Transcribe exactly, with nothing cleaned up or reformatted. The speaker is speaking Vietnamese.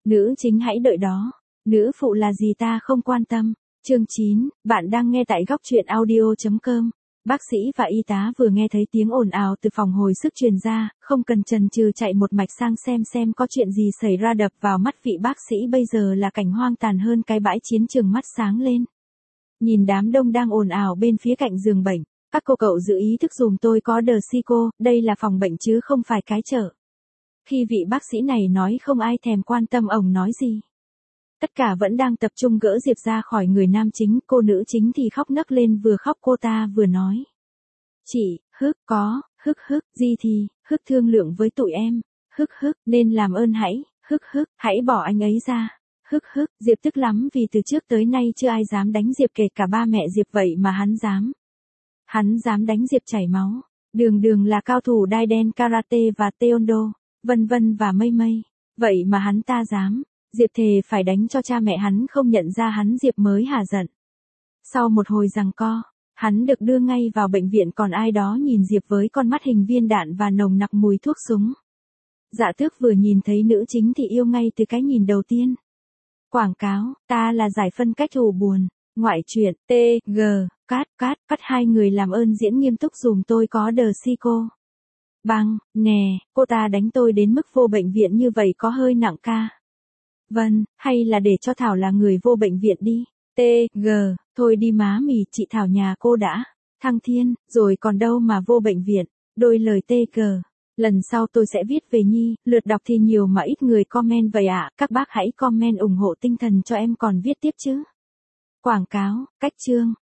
Nữ chính hãy đợi đó. Nữ phụ là gì ta không quan tâm. Chương chín, bạn đang nghe tại góc truyện audio chấm com. Bác sĩ và y tá vừa nghe thấy tiếng ồn ào từ phòng hồi sức truyền ra, không cần chần chừ chạy một mạch sang xem xem có chuyện gì xảy ra. Đập vào mắt vị bác sĩ bây giờ là cảnh hoang tàn hơn cái bãi chiến trường. Mắt sáng lên. Nhìn đám đông đang ồn ào bên phía cạnh giường bệnh. Các cô cậu giữ ý thức dùm tôi có đờ si cô, đây là phòng bệnh chứ không phải cái chợ. Khi vị bác sĩ này nói không ai thèm quan tâm ổng nói gì. Tất cả vẫn đang tập trung gỡ Diệp ra khỏi người nam chính, cô nữ chính thì khóc nấc lên, vừa khóc cô ta vừa nói. Chị, hức, có, hức hức, gì thì, hức thương lượng với tụi em, hức hức, nên làm ơn hãy, hức hức, hãy bỏ anh ấy ra, hức hức, Diệp tức lắm vì từ trước tới nay chưa ai dám đánh Diệp kể cả ba mẹ Diệp vậy mà hắn dám. Hắn dám đánh Diệp chảy máu, đường đường là cao thủ đai đen karate và taekwondo, vân vân và mây mây, vậy mà hắn ta dám. Diệp thề phải đánh cho cha mẹ hắn không nhận ra hắn Diệp mới hả giận. Sau một hồi giằng co, hắn được đưa ngay vào bệnh viện, còn ai đó nhìn Diệp với con mắt hình viên đạn và nồng nặc mùi thuốc súng. Dạ Tước vừa nhìn thấy nữ chính thì yêu ngay từ cái nhìn đầu tiên. Quảng cáo, ta là giải phân cách ủ buồn, ngoại truyện, T, G, cát, cát, cắt hai người làm ơn diễn nghiêm túc dùm tôi có đờ si cô. Băng, nè, cô ta đánh tôi đến mức vô bệnh viện như vậy có hơi nặng ca. Vâng, hay là để cho Thảo là người vô bệnh viện đi. T, G, thôi đi má mì, chị Thảo nhà cô đã. Thăng thiên, rồi còn đâu mà vô bệnh viện. Đôi lời T, G. Lần sau tôi sẽ viết về Nhi, lượt đọc thì nhiều mà ít người comment vậy ạ. À. Các bác hãy comment ủng hộ tinh thần cho em còn viết tiếp chứ. Quảng cáo, cách chương.